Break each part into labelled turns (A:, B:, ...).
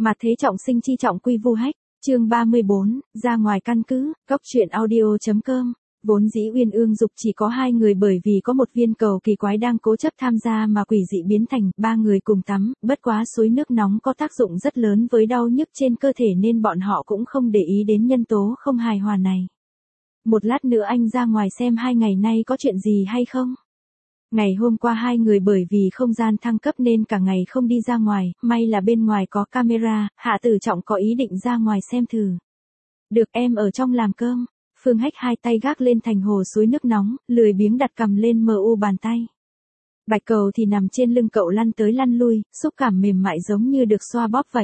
A: Mà thế trọng sinh chi trọng quy vu hách, chương 34, ra ngoài căn cứ, góc truyện audio.com. Vốn dĩ Uyên Ương Dục chỉ có 2 người bởi vì có một viên cầu kỳ quái đang cố chấp tham gia mà quỷ dị biến thành 3 người cùng tắm, bất quá suối nước nóng có tác dụng rất lớn với đau nhức trên cơ thể nên bọn họ cũng không để ý đến nhân tố không hài hòa này. Một lát nữa anh ra ngoài xem 2 ngày nay có chuyện gì hay không. Ngày hôm qua 2 người bởi vì không gian thăng cấp nên cả ngày không đi ra ngoài, may là bên ngoài có camera, Hạ Tử Trọng có ý định ra ngoài xem thử. Được, em ở trong làm cơm. Phương Hách 2 tay gác lên thành hồ suối nước nóng, lười biếng đặt cầm lên mu bàn tay. Bạch Cầu thì nằm trên lưng cậu lăn tới lăn lui, xúc cảm mềm mại giống như được xoa bóp vậy.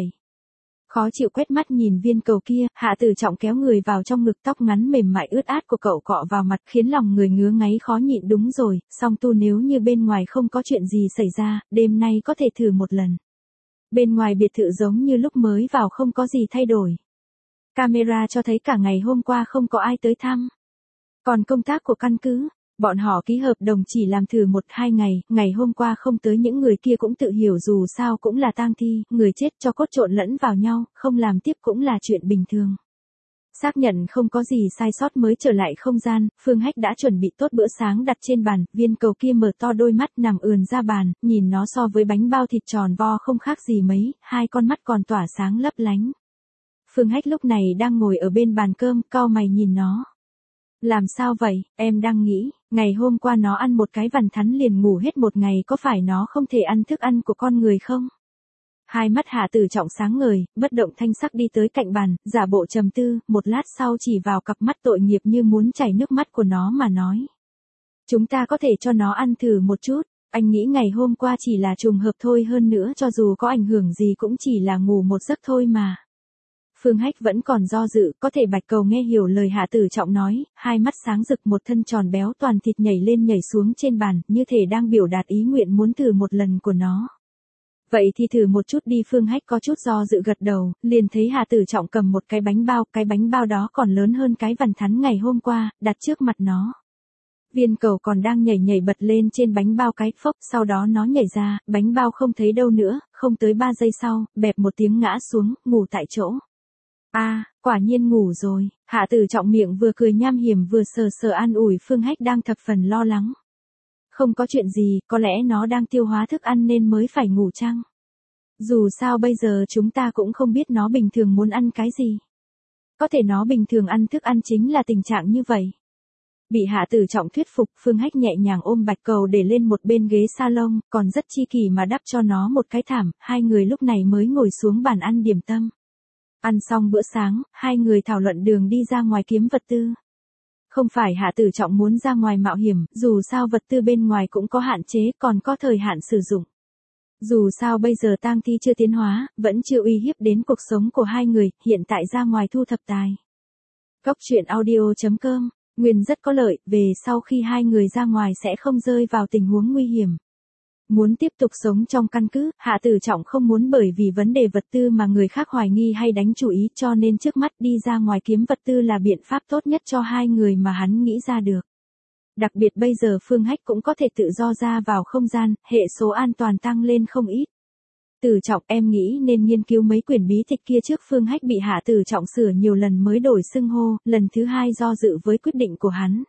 A: Khó chịu quét mắt nhìn viên cầu kia, Hạ Tử Trọng kéo người vào trong ngực, tóc ngắn mềm mại ướt át của cậu cọ vào mặt khiến lòng người ngứa ngáy khó nhịn. Đúng rồi, song tu nếu như bên ngoài không có chuyện gì xảy ra, đêm nay có thể thử một lần. Bên ngoài biệt thự giống như lúc mới vào không có gì thay đổi. Camera cho thấy cả ngày hôm qua không có ai tới thăm. Còn công tác của căn cứ, bọn họ ký hợp đồng chỉ làm thử 1-2 ngày, ngày hôm qua không tới những người kia cũng tự hiểu dù sao cũng là tang thi, người chết cho cốt trộn lẫn vào nhau, không làm tiếp cũng là chuyện bình thường. Xác nhận không có gì sai sót mới trở lại không gian, Phương Hách đã chuẩn bị tốt bữa sáng đặt trên bàn, viên cầu kia mở to đôi mắt nằm ườn ra bàn, nhìn nó so với bánh bao thịt tròn vo không khác gì mấy, 2 con mắt còn tỏa sáng lấp lánh. Phương Hách lúc này đang ngồi ở bên bàn cơm, cau mày nhìn nó. Làm sao vậy, em đang nghĩ, ngày hôm qua nó ăn một cái vằn thắn liền ngủ hết một ngày, có phải nó không thể ăn thức ăn của con người không? Hai mắt Hạ Tử Trọng sáng ngời, bất động thanh sắc đi tới cạnh bàn, giả bộ trầm tư, một lát sau chỉ vào cặp mắt tội nghiệp như muốn chảy nước mắt của nó mà nói. Chúng ta có thể cho nó ăn thử một chút, anh nghĩ ngày hôm qua chỉ là trùng hợp thôi, hơn nữa cho dù có ảnh hưởng gì cũng chỉ là ngủ một giấc thôi mà. Phương Hách vẫn còn do dự, có thể Bạch Cầu nghe hiểu lời Hạ Tử Trọng nói, hai mắt sáng rực, một thân tròn béo toàn thịt nhảy lên nhảy xuống trên bàn, như thể đang biểu đạt ý nguyện muốn thử một lần của nó. Vậy thì thử một chút đi. Phương Hách có chút do dự gật đầu, liền thấy Hạ Tử Trọng cầm một cái bánh bao đó còn lớn hơn cái vằn thắn ngày hôm qua, đặt trước mặt nó. Viên cầu còn đang nhảy bật lên trên bánh bao, cái phốc, sau đó nó nhảy ra, bánh bao không thấy đâu nữa, không tới 3 giây sau, bẹp một tiếng ngã xuống, ngủ tại chỗ. Quả nhiên ngủ rồi. Hạ Tử Trọng miệng vừa cười nham hiểm vừa sờ an ủi Phương Hách đang thập phần lo lắng. Không có chuyện gì, có lẽ nó đang tiêu hóa thức ăn nên mới phải ngủ chăng? Dù sao bây giờ chúng ta cũng không biết nó bình thường muốn ăn cái gì. Có thể nó bình thường ăn thức ăn chính là tình trạng như vậy. Bị Hạ Tử Trọng thuyết phục, Phương Hách nhẹ nhàng ôm Bạch Cầu để lên một bên ghế salon, còn rất chi kỷ mà đắp cho nó một cái thảm, 2 người lúc này mới ngồi xuống bàn ăn điểm tâm. Ăn xong bữa sáng, 2 người thảo luận đường đi ra ngoài kiếm vật tư. Không phải Hạ Tử Trọng muốn ra ngoài mạo hiểm, dù sao vật tư bên ngoài cũng có hạn chế, còn có thời hạn sử dụng. Dù sao bây giờ tang thi chưa tiến hóa, vẫn chưa uy hiếp đến cuộc sống của 2 người, hiện tại ra ngoài thu thập tài. Góc truyện audio.com, nguyên rất có lợi, về sau khi 2 người ra ngoài sẽ không rơi vào tình huống nguy hiểm. Muốn tiếp tục sống trong căn cứ, Hạ Tử Trọng không muốn bởi vì vấn đề vật tư mà người khác hoài nghi hay đánh chủ ý, cho nên trước mắt đi ra ngoài kiếm vật tư là biện pháp tốt nhất cho 2 người mà hắn nghĩ ra được. Đặc biệt bây giờ Phương Hách cũng có thể tự do ra vào không gian, hệ số an toàn tăng lên không ít. Tử Trọng, em nghĩ nên nghiên cứu mấy quyển bí tịch kia trước. Phương Hách bị Hạ Tử Trọng sửa nhiều lần mới đổi xưng hô, lần thứ 2 do dự với quyết định của hắn.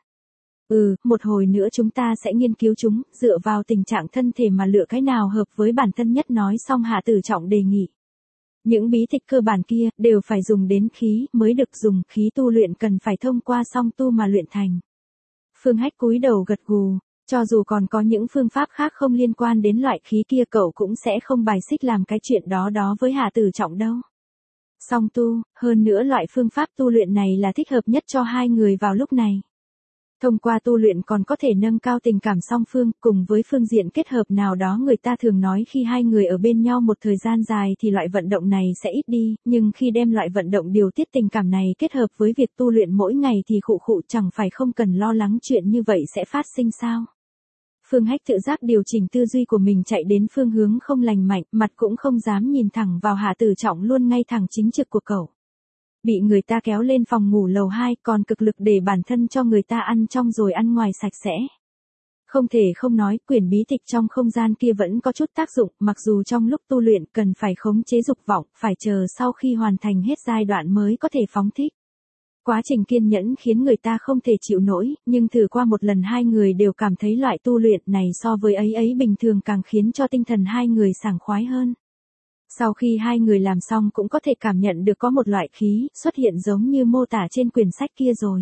A: Một hồi nữa chúng ta sẽ nghiên cứu chúng, dựa vào tình trạng thân thể mà lựa cái nào hợp với bản thân nhất. Nói xong Hạ Tử Trọng đề nghị. Những bí tịch cơ bản kia, đều phải dùng đến khí, mới được dùng, khí tu luyện cần phải thông qua song tu mà luyện thành. Phương Hách cúi đầu gật gù, cho dù còn có những phương pháp khác không liên quan đến loại khí kia cậu cũng sẽ không bài xích làm cái chuyện đó với Hạ Tử Trọng đâu. Song tu, hơn nữa loại phương pháp tu luyện này là thích hợp nhất cho 2 người vào lúc này. Thông qua tu luyện còn có thể nâng cao tình cảm song phương, cùng với phương diện kết hợp nào đó. Người ta thường nói khi 2 người ở bên nhau một thời gian dài thì loại vận động này sẽ ít đi, nhưng khi đem loại vận động điều tiết tình cảm này kết hợp với việc tu luyện mỗi ngày thì khụ chẳng phải không cần lo lắng chuyện như vậy sẽ phát sinh sao. Phương Hách tự giác điều chỉnh tư duy của mình chạy đến phương hướng không lành mạnh, mặt cũng không dám nhìn thẳng vào Hạ Tử Trọng luôn ngay thẳng chính trực của cậu. Bị người ta kéo lên phòng ngủ lầu 2 còn cực lực để bản thân cho người ta ăn trong rồi ăn ngoài sạch sẽ. Không thể không nói, quyển bí tịch trong không gian kia vẫn có chút tác dụng, mặc dù trong lúc tu luyện cần phải khống chế dục vọng, phải chờ sau khi hoàn thành hết giai đoạn mới có thể phóng thích. Quá trình kiên nhẫn khiến người ta không thể chịu nổi, nhưng thử qua một lần hai người đều cảm thấy loại tu luyện này so với ấy bình thường càng khiến cho tinh thần hai người sảng khoái hơn. Sau khi hai người làm xong cũng có thể cảm nhận được có một loại khí xuất hiện giống như mô tả trên quyển sách kia rồi.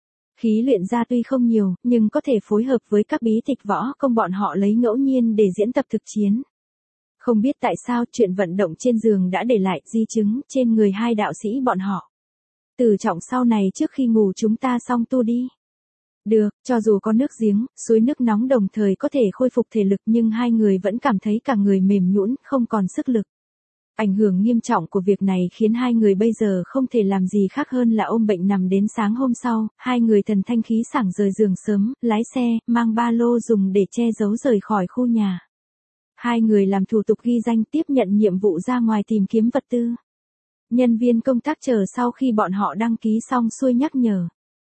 A: Khí luyện ra tuy không nhiều, nhưng có thể phối hợp với các bí tịch võ công bọn họ lấy ngẫu nhiên để diễn tập thực chiến. Không biết tại sao chuyện vận động trên giường đã để lại di chứng trên người hai đạo sĩ bọn họ. Từ Trọng sau này trước khi ngủ chúng ta xong tu đi. Được, cho dù có nước giếng, suối nước nóng đồng thời có thể khôi phục thể lực nhưng hai người vẫn cảm thấy cả người mềm nhũn, không còn sức lực. Ảnh hưởng nghiêm trọng của việc này khiến hai người bây giờ không thể làm gì khác hơn là ôm bệnh nằm đến sáng hôm sau, hai người thần thanh khí sảng rời giường sớm, lái xe, mang ba lô dùng để che giấu rời khỏi khu nhà. Hai người làm thủ tục ghi danh tiếp nhận nhiệm vụ ra ngoài tìm kiếm vật tư. Nhân viên công tác chờ sau khi bọn họ đăng ký xong xuôi nhắc nhở.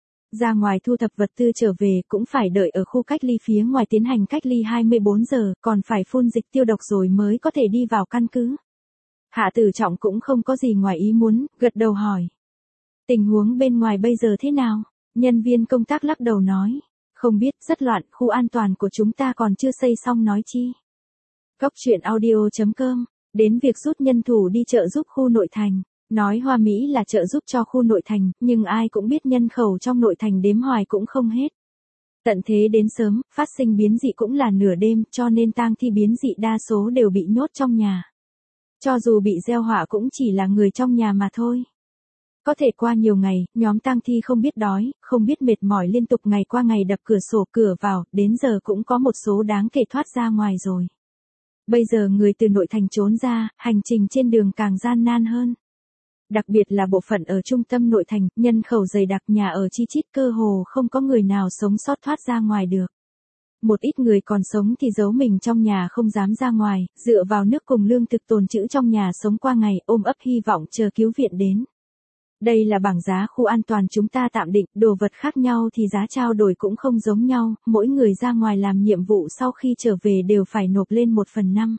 A: Ra ngoài thu thập vật tư trở về cũng phải đợi ở khu cách ly phía ngoài tiến hành cách ly 24 giờ, còn phải phun dịch tiêu độc rồi mới có thể đi vào căn cứ. Hạ Tử Trọng cũng không có gì ngoài ý muốn, gật đầu hỏi. Tình huống bên ngoài bây giờ thế nào? Nhân viên công tác lắc đầu nói. Không biết, rất loạn, khu an toàn của chúng ta còn chưa xây xong nói chi. Góc truyện audio.com, đến việc rút nhân thủ đi trợ giúp khu nội thành. Nói hoa mỹ là trợ giúp cho khu nội thành, nhưng ai cũng biết nhân khẩu trong nội thành đếm hoài cũng không hết. Tận thế đến sớm, phát sinh biến dị cũng là nửa đêm, cho nên tang thi biến dị đa số đều bị nhốt trong nhà. Cho dù bị gieo họa cũng chỉ là người trong nhà mà thôi. Có thể qua nhiều ngày, nhóm tang thi không biết đói, không biết mệt mỏi liên tục ngày qua ngày đập cửa sổ cửa vào, đến giờ cũng có một số đáng kể thoát ra ngoài rồi. Bây giờ người từ nội thành trốn ra, hành trình trên đường càng gian nan hơn. Đặc biệt là bộ phận ở trung tâm nội thành, nhân khẩu dày đặc nhà ở chi chít cơ hồ không có người nào sống sót thoát ra ngoài được. Một ít người còn sống thì giấu mình trong nhà không dám ra ngoài, dựa vào nước cùng lương thực tồn trữ trong nhà sống qua ngày, ôm ấp hy vọng chờ cứu viện đến. Đây là bảng giá khu an toàn chúng ta tạm định, đồ vật khác nhau thì giá trao đổi cũng không giống nhau, mỗi người ra ngoài làm nhiệm vụ sau khi trở về đều phải nộp lên 1/5.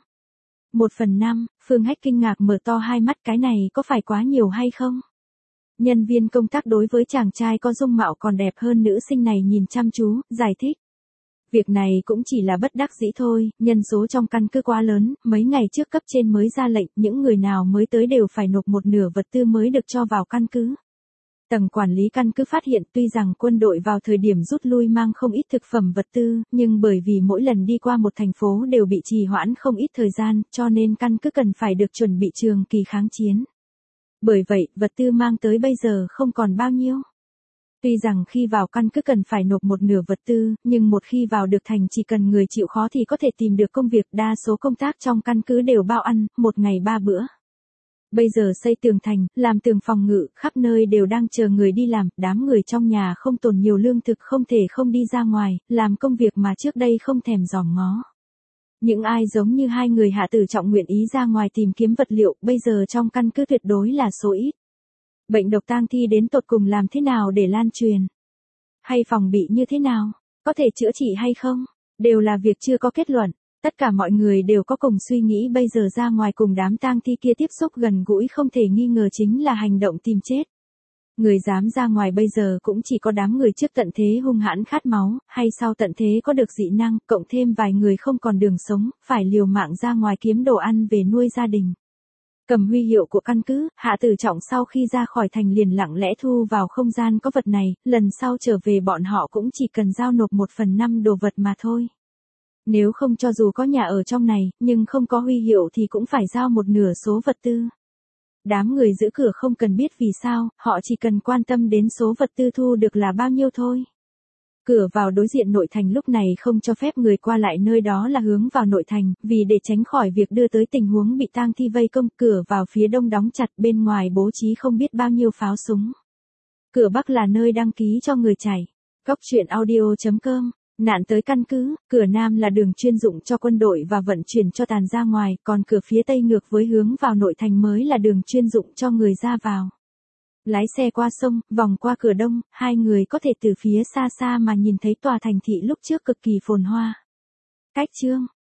A: 1/5, Phương Hách kinh ngạc mở to hai mắt, cái này có phải quá nhiều hay không? Nhân viên công tác đối với chàng trai có dung mạo còn đẹp hơn nữ sinh này nhìn chăm chú, giải thích. Việc này cũng chỉ là bất đắc dĩ thôi, nhân số trong căn cứ quá lớn, mấy ngày trước cấp trên mới ra lệnh, những người nào mới tới đều phải nộp một nửa vật tư mới được cho vào căn cứ. Tầng quản lý căn cứ phát hiện tuy rằng quân đội vào thời điểm rút lui mang không ít thực phẩm vật tư, nhưng bởi vì mỗi lần đi qua một thành phố đều bị trì hoãn không ít thời gian, cho nên căn cứ cần phải được chuẩn bị trường kỳ kháng chiến. Bởi vậy, vật tư mang tới bây giờ không còn bao nhiêu. Tuy rằng khi vào căn cứ cần phải nộp một nửa vật tư, nhưng một khi vào được thành chỉ cần người chịu khó thì có thể tìm được công việc, đa số công tác trong căn cứ đều bao ăn, một ngày 3 bữa. Bây giờ xây tường thành, làm tường phòng ngự, khắp nơi đều đang chờ người đi làm, đám người trong nhà không tồn nhiều lương thực không thể không đi ra ngoài, làm công việc mà trước đây không thèm dòm ngó. Những ai giống như hai người Hạ Tử Trọng nguyện ý ra ngoài tìm kiếm vật liệu, bây giờ trong căn cứ tuyệt đối là số ít. Bệnh độc tang thi đến tột cùng làm thế nào để lan truyền? Hay phòng bị như thế nào? Có thể chữa trị hay không? Đều là việc chưa có kết luận. Tất cả mọi người đều có cùng suy nghĩ bây giờ ra ngoài cùng đám tang thi kia tiếp xúc gần gũi không thể nghi ngờ chính là hành động tìm chết. Người dám ra ngoài bây giờ cũng chỉ có đám người trước tận thế hung hãn khát máu, hay sau tận thế có được dị năng, cộng thêm vài người không còn đường sống, phải liều mạng ra ngoài kiếm đồ ăn về nuôi gia đình. Cầm huy hiệu của căn cứ, Hạ Tử Trọng sau khi ra khỏi thành liền lặng lẽ thu vào không gian có vật này, lần sau trở về bọn họ cũng chỉ cần giao nộp 1/5 đồ vật mà thôi. Nếu không cho dù có nhà ở trong này, nhưng không có huy hiệu thì cũng phải giao một nửa số vật tư. Đám người giữ cửa không cần biết vì sao, họ chỉ cần quan tâm đến số vật tư thu được là bao nhiêu thôi. Cửa vào đối diện nội thành lúc này không cho phép người qua lại, nơi đó là hướng vào nội thành, vì để tránh khỏi việc đưa tới tình huống bị tang thi vây công, cửa vào phía đông đóng chặt, bên ngoài bố trí không biết bao nhiêu pháo súng. Cửa bắc là nơi đăng ký cho người chạy. Góc truyện audio.com, nạn tới căn cứ, cửa nam là đường chuyên dụng cho quân đội và vận chuyển cho tàn ra ngoài, còn cửa phía tây ngược với hướng vào nội thành mới là đường chuyên dụng cho người ra vào. Lái xe qua sông, vòng qua cửa Đông, hai người có thể từ phía xa xa mà nhìn thấy tòa thành thị lúc trước cực kỳ phồn hoa. Cách chương